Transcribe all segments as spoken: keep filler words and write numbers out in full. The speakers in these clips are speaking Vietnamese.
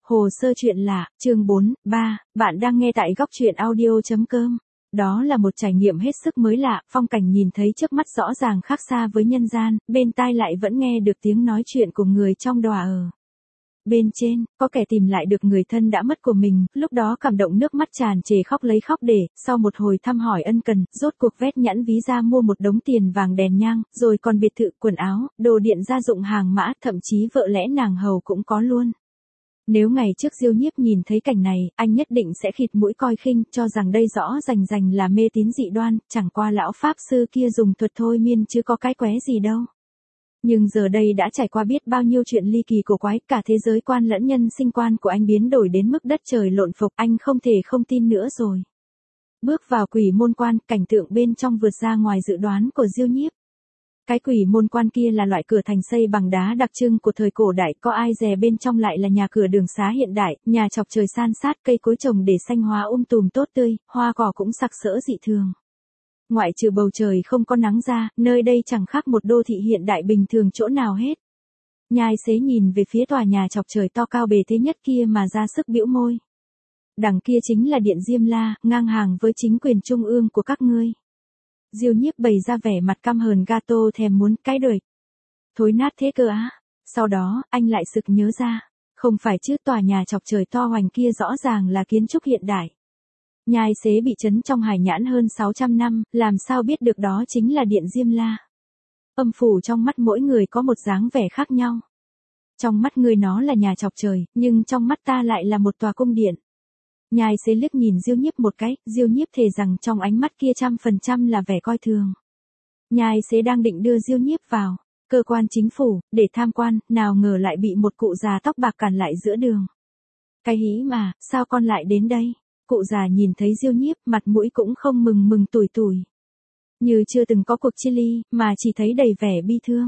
Hồ sơ chuyện lạ, chương bốn, ba, bạn đang nghe tại góc truyện audio chấm com. Đó là một trải nghiệm hết sức mới lạ, phong cảnh nhìn thấy trước mắt rõ ràng khác xa với nhân gian, bên tai lại vẫn nghe được tiếng nói chuyện của người trong đòa ở. Bên trên, có kẻ tìm lại được người thân đã mất của mình, lúc đó cảm động nước mắt tràn trề khóc lấy khóc để, sau một hồi thăm hỏi ân cần, rốt cuộc vét nhãn ví ra mua một đống tiền vàng đèn nhang, rồi còn biệt thự, quần áo, đồ điện gia dụng hàng mã, thậm chí vợ lẽ nàng hầu cũng có luôn. Nếu ngày trước Diêu Nhiếp nhìn thấy cảnh này, anh nhất định sẽ khịt mũi coi khinh, cho rằng đây rõ rành rành là mê tín dị đoan, chẳng qua lão pháp sư kia dùng thuật thôi miên chứ có cái qué gì đâu. Nhưng giờ đây đã trải qua biết bao nhiêu chuyện ly kỳ cổ quái, cả thế giới quan lẫn nhân sinh quan của anh biến đổi đến mức đất trời lộn phục, anh không thể không tin nữa rồi. Bước vào quỷ môn quan, cảnh tượng bên trong vượt ra ngoài dự đoán của Diêu Nhiếp. Cái quỷ môn quan kia là loại cửa thành xây bằng đá đặc trưng của thời cổ đại, có ai dè bên trong lại là nhà cửa đường xá hiện đại, nhà chọc trời san sát, cây cối trồng để xanh hóa um tùm tốt tươi, hoa cỏ cũng sặc sỡ dị thường. Ngoại trừ bầu trời không có nắng ra, nơi đây chẳng khác một đô thị hiện đại bình thường chỗ nào hết. Nhai xế nhìn về phía tòa nhà chọc trời to cao bề thế nhất kia mà ra sức bĩu môi. Đằng kia chính là điện Diêm La, ngang hàng với chính quyền trung ương của các ngươi. Diêu Nhiếp bày ra vẻ mặt căm hờn gato thèm muốn cái đời. Thối nát thế cơ á. Sau đó, anh lại sực nhớ ra. Không phải chứ, tòa nhà chọc trời to hoành kia rõ ràng là kiến trúc hiện đại. Nhai xế bị trấn trong hải nhãn hơn sáu trăm năm, làm sao biết được đó chính là điện Diêm La. Âm phủ trong mắt mỗi người có một dáng vẻ khác nhau. Trong mắt người nó là nhà chọc trời, nhưng trong mắt ta lại là một tòa cung điện. Nhai xế liếc nhìn Diêu Nhiếp một cái, Diêu Nhiếp thề rằng trong ánh mắt kia trăm phần trăm là vẻ coi thường. Nhai xế đang định đưa Diêu Nhiếp vào cơ quan chính phủ để tham quan, nào ngờ lại bị một cụ già tóc bạc cản lại giữa đường. Cái hí mà, sao con lại đến đây? Cụ già nhìn thấy Diêu Nhiếp, mặt mũi cũng không mừng mừng tủi tủi. Như chưa từng có cuộc chia ly, mà chỉ thấy đầy vẻ bi thương.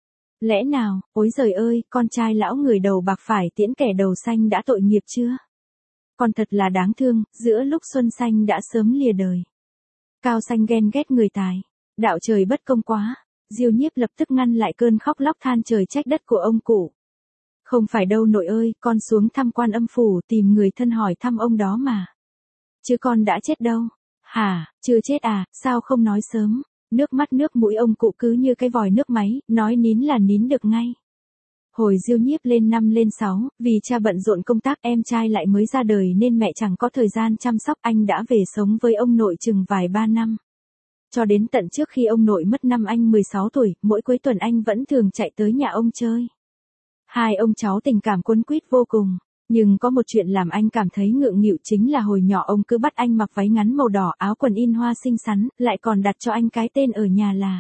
Lẽ nào, ối giời ơi, con trai lão người đầu bạc phải tiễn kẻ đầu xanh đã tội nghiệp chưa? Còn thật là đáng thương, giữa lúc xuân xanh đã sớm lìa đời. Cao xanh ghen ghét người tài. Đạo trời bất công quá. Diêu Nhiếp lập tức ngăn lại cơn khóc lóc than trời trách đất của ông cụ. Không phải đâu nội ơi, con xuống thăm Quan Âm phủ tìm người thân hỏi thăm ông đó mà. Chứ con đã chết đâu. Hả, chưa chết à, sao không nói sớm? Nước mắt nước mũi ông cụ cứ như cái vòi nước máy, nói nín là nín được ngay. Hồi Diêu Nhiếp lên năm lên sáu, vì cha bận rộn công tác, em trai lại mới ra đời nên mẹ chẳng có thời gian chăm sóc, anh đã về sống với ông nội chừng vài ba năm. Cho đến tận trước khi ông nội mất năm anh mười sáu tuổi, mỗi cuối tuần anh vẫn thường chạy tới nhà ông chơi. Hai ông cháu tình cảm quấn quýt vô cùng, nhưng có một chuyện làm anh cảm thấy ngượng nghịu chính là hồi nhỏ ông cứ bắt anh mặc váy ngắn màu đỏ, áo quần in hoa xinh xắn, lại còn đặt cho anh cái tên ở nhà là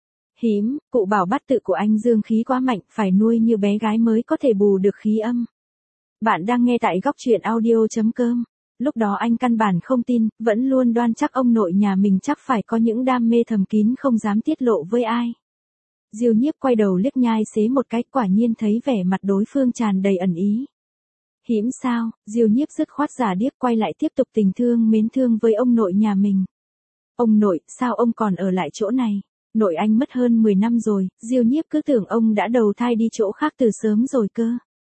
Hím. Cụ bảo bát tự của anh dương khí quá mạnh, phải nuôi như bé gái mới có thể bù được khí âm. Bạn đang nghe tại góc truyện audio chấm com. Lúc đó anh căn bản không tin, vẫn luôn đoan chắc ông nội nhà mình chắc phải có những đam mê thầm kín không dám tiết lộ với ai. Diêu Nhiếp quay đầu liếc Nhai xế một cái, quả nhiên thấy vẻ mặt đối phương tràn đầy ẩn ý. Hím sao? Diêu Nhiếp dứt khoát giả điếc quay lại tiếp tục tình thương mến thương với ông nội nhà mình. Ông nội, sao ông còn ở lại chỗ này? Nội anh mất hơn mười năm rồi, Diêu Nhiếp cứ tưởng ông đã đầu thai đi chỗ khác từ sớm rồi cơ.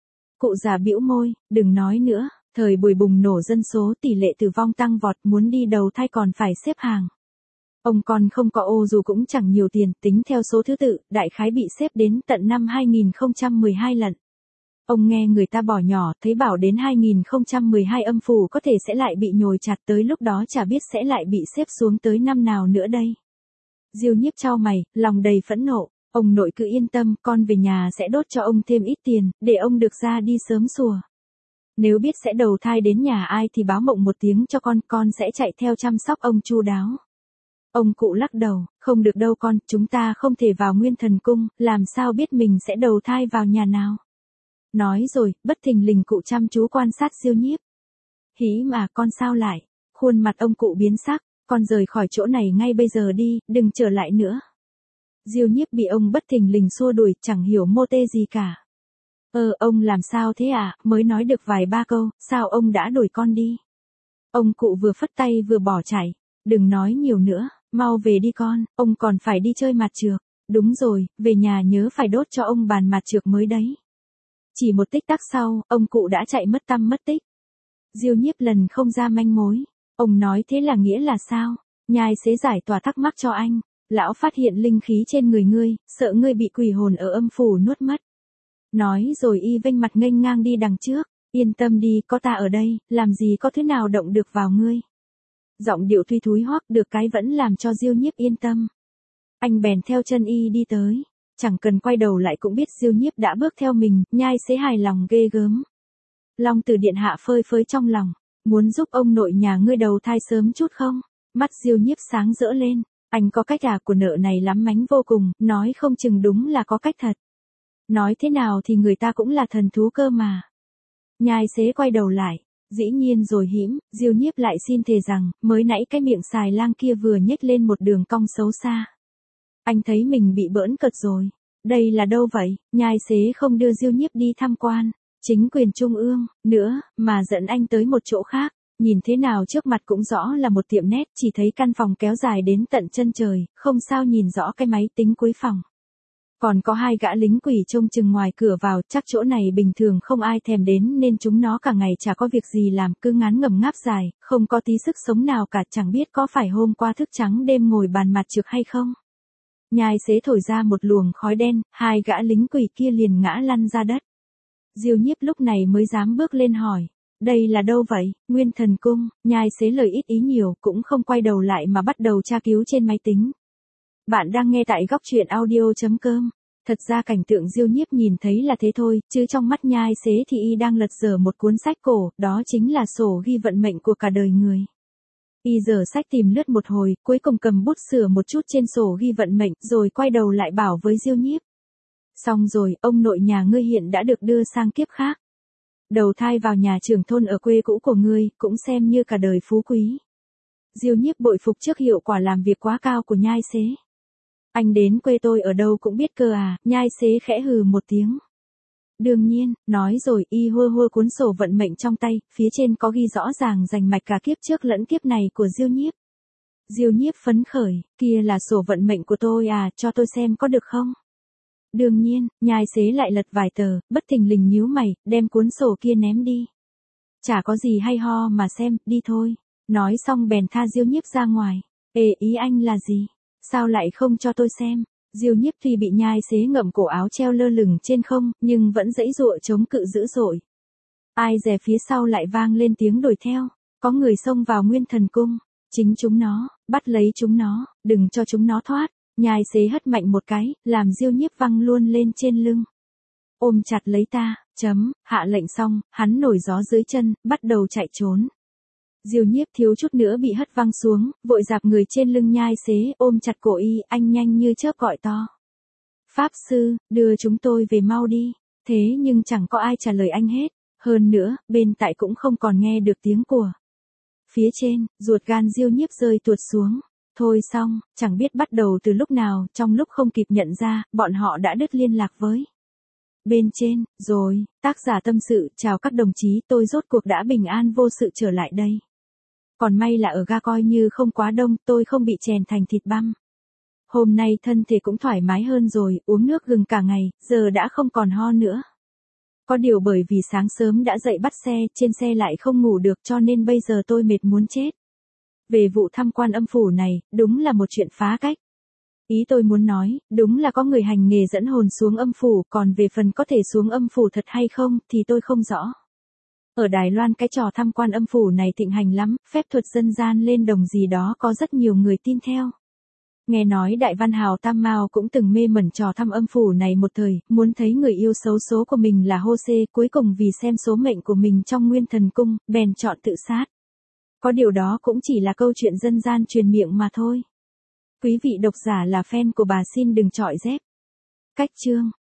Cụ già bĩu môi, đừng nói nữa, thời buổi bùng nổ dân số tỷ lệ tử vong tăng vọt, muốn đi đầu thai còn phải xếp hàng. Ông còn không có ô dù cũng chẳng nhiều tiền, tính theo số thứ tự, đại khái bị xếp đến tận năm hai nghìn không trăm mười hai lận. Ông nghe người ta bỏ nhỏ, thấy bảo đến hai nghìn không trăm mười hai âm phủ có thể sẽ lại bị nhồi chặt, tới lúc đó chả biết sẽ lại bị xếp xuống tới năm nào nữa đây. Diêu Nhiếp chau mày, lòng đầy phẫn nộ, ông nội cứ yên tâm, con về nhà sẽ đốt cho ông thêm ít tiền, để ông được ra đi sớm sủa. Nếu biết sẽ đầu thai đến nhà ai thì báo mộng một tiếng cho con, con sẽ chạy theo chăm sóc ông chu đáo. Ông cụ lắc đầu, không được đâu con, chúng ta không thể vào Nguyên Thần Cung, làm sao biết mình sẽ đầu thai vào nhà nào. Nói rồi, bất thình lình cụ chăm chú quan sát Diêu Nhiếp. Hí mà, con sao lại? Khuôn mặt ông cụ biến sắc. Con rời khỏi chỗ này ngay bây giờ đi, đừng trở lại nữa. Diêu Nhiếp bị ông bất thình lình xua đuổi, chẳng hiểu mô tê gì cả. Ờ, ông làm sao thế à, mới nói được vài ba câu, sao ông đã đuổi con đi? Ông cụ vừa phất tay vừa bỏ chạy. Đừng nói nhiều nữa, mau về đi con, ông còn phải đi chơi mặt trược. Đúng rồi, về nhà nhớ phải đốt cho ông bàn mặt trược mới đấy. Chỉ một tích tắc sau, ông cụ đã chạy mất tăm mất tích. Diêu Nhiếp lần không ra manh mối. Ông nói thế là nghĩa là sao? Nhai xế giải tỏa thắc mắc cho anh. Lão phát hiện linh khí trên người ngươi, sợ ngươi bị quỷ hồn ở âm phủ nuốt mất. Nói rồi y vênh mặt nghênh ngang đi đằng trước. Yên tâm đi, có ta ở đây, làm gì có thứ nào động được vào ngươi. Giọng điệu tuy thúi hoắc được cái vẫn làm cho Diêu Nhiếp yên tâm. Anh bèn theo chân y đi tới. Chẳng cần quay đầu lại cũng biết Diêu Nhiếp đã bước theo mình, Nhai xế hài lòng ghê gớm. Long Tử điện hạ phơi phới trong lòng. Muốn giúp ông nội nhà ngươi đầu thai sớm chút không? Mắt Diêu Nhiếp sáng rỡ lên. Anh có cách à của nợ này lắm mánh vô cùng, nói không chừng đúng là có cách thật. Nói thế nào thì người ta cũng là thần thú cơ mà. Nhai xế quay đầu lại. Dĩ nhiên rồi hĩm, Diêu Nhiếp lại xin thề rằng, mới nãy cái miệng xài lang kia vừa nhếch lên một đường cong xấu xa. Anh thấy mình bị bỡn cợt rồi. Đây là đâu vậy? Nhai xế không đưa Diêu Nhiếp đi tham quan chính quyền trung ương nữa, mà dẫn anh tới một chỗ khác. Nhìn thế nào trước mặt cũng rõ là một tiệm nét, chỉ thấy căn phòng kéo dài đến tận chân trời, không sao nhìn rõ cái máy tính cuối phòng. Còn có hai gã lính quỷ trông chừng ngoài cửa vào, chắc chỗ này bình thường không ai thèm đến nên chúng nó cả ngày chả có việc gì làm, cứ ngán ngẩm ngáp dài, không có tí sức sống nào cả, chẳng biết có phải hôm qua thức trắng đêm ngồi bàn mặt trược hay không. Nhai xế thổi ra một luồng khói đen, hai gã lính quỷ kia liền ngã lăn ra đất. Diêu Nhiếp lúc này mới dám bước lên hỏi. Đây là đâu vậy? Nguyên Thần Cung. Nhai xế lời ít ý nhiều, cũng không quay đầu lại mà bắt đầu tra cứu trên máy tính. Bạn đang nghe tại góc truyện audio chấm com. Thật ra cảnh tượng Diêu Nhiếp nhìn thấy là thế thôi, chứ trong mắt Nhai xế thì y đang lật dở một cuốn sách cổ, đó chính là sổ ghi vận mệnh của cả đời người. Y dở sách tìm lướt một hồi, cuối cùng cầm bút sửa một chút trên sổ ghi vận mệnh, rồi quay đầu lại bảo với Diêu Nhiếp. Xong rồi, ông nội nhà ngươi hiện đã được đưa sang kiếp khác. Đầu thai vào nhà trưởng thôn ở quê cũ của ngươi, cũng xem như cả đời phú quý. Diêu Nhiếp bội phục trước hiệu quả làm việc quá cao của Nhai xế. Anh đến quê tôi ở đâu cũng biết cơ à, Nhai xế khẽ hừ một tiếng. Đương nhiên, nói rồi y hua hua cuốn sổ vận mệnh trong tay, phía trên có ghi rõ ràng rành mạch cả kiếp trước lẫn kiếp này của Diêu Nhiếp. Diêu Nhiếp phấn khởi, kia là sổ vận mệnh của tôi à, cho tôi xem có được không? Đương nhiên, Nhai xế lại lật vài tờ, bất thình lình nhíu mày, đem cuốn sổ kia ném đi. Chả có gì hay ho mà xem, đi thôi. Nói xong bèn tha Diêu Nhiếp ra ngoài. Ê, ý anh là gì? Sao lại không cho tôi xem? Diêu Nhiếp tuy bị Nhai xế ngậm cổ áo treo lơ lửng trên không, nhưng vẫn giãy giụa chống cự dữ dội. Ai dè phía sau lại vang lên tiếng đuổi theo. Có người xông vào Nguyên Thần Cung. Chính chúng nó, bắt lấy chúng nó, đừng cho chúng nó thoát. Nhai xế hất mạnh một cái, làm Diêu Nhiếp văng luôn lên trên lưng. Ôm chặt lấy ta, chấm, hạ lệnh xong, hắn nổi gió dưới chân, bắt đầu chạy trốn. Diêu Nhiếp thiếu chút nữa bị hất văng xuống, vội dạp người trên lưng Nhai xế, ôm chặt cổ y, anh nhanh như chớp gọi to. Pháp sư, đưa chúng tôi về mau đi. Thế nhưng chẳng có ai trả lời anh hết. Hơn nữa, bên tại cũng không còn nghe được tiếng của. Phía trên, ruột gan Diêu Nhiếp rơi tuột xuống. Thôi xong, chẳng biết bắt đầu từ lúc nào, trong lúc không kịp nhận ra, bọn họ đã đứt liên lạc với. Bên trên, rồi, tác giả tâm sự, chào các đồng chí, tôi rốt cuộc đã bình an vô sự trở lại đây. Còn may là ở ga coi như không quá đông, tôi không bị chèn thành thịt băm. Hôm nay thân thể cũng thoải mái hơn rồi, uống nước gừng cả ngày, giờ đã không còn ho nữa. Có điều bởi vì sáng sớm đã dậy bắt xe, trên xe lại không ngủ được cho nên bây giờ tôi mệt muốn chết. Về vụ tham quan âm phủ này, đúng là một chuyện phá cách. Ý tôi muốn nói, đúng là có người hành nghề dẫn hồn xuống âm phủ, còn về phần có thể xuống âm phủ thật hay không, thì tôi không rõ. Ở Đài Loan cái trò tham quan âm phủ này thịnh hành lắm, phép thuật dân gian lên đồng gì đó có rất nhiều người tin theo. Nghe nói đại văn hào Tam Mao cũng từng mê mẩn trò thăm âm phủ này một thời, muốn thấy người yêu xấu số của mình là Hô Xê, cuối cùng vì xem số mệnh của mình trong Nguyên Thần Cung, bèn chọn tự sát. Có điều đó cũng chỉ là câu chuyện dân gian truyền miệng mà thôi. Quý vị độc giả là fan của bà xin đừng chọi dép. Cách chương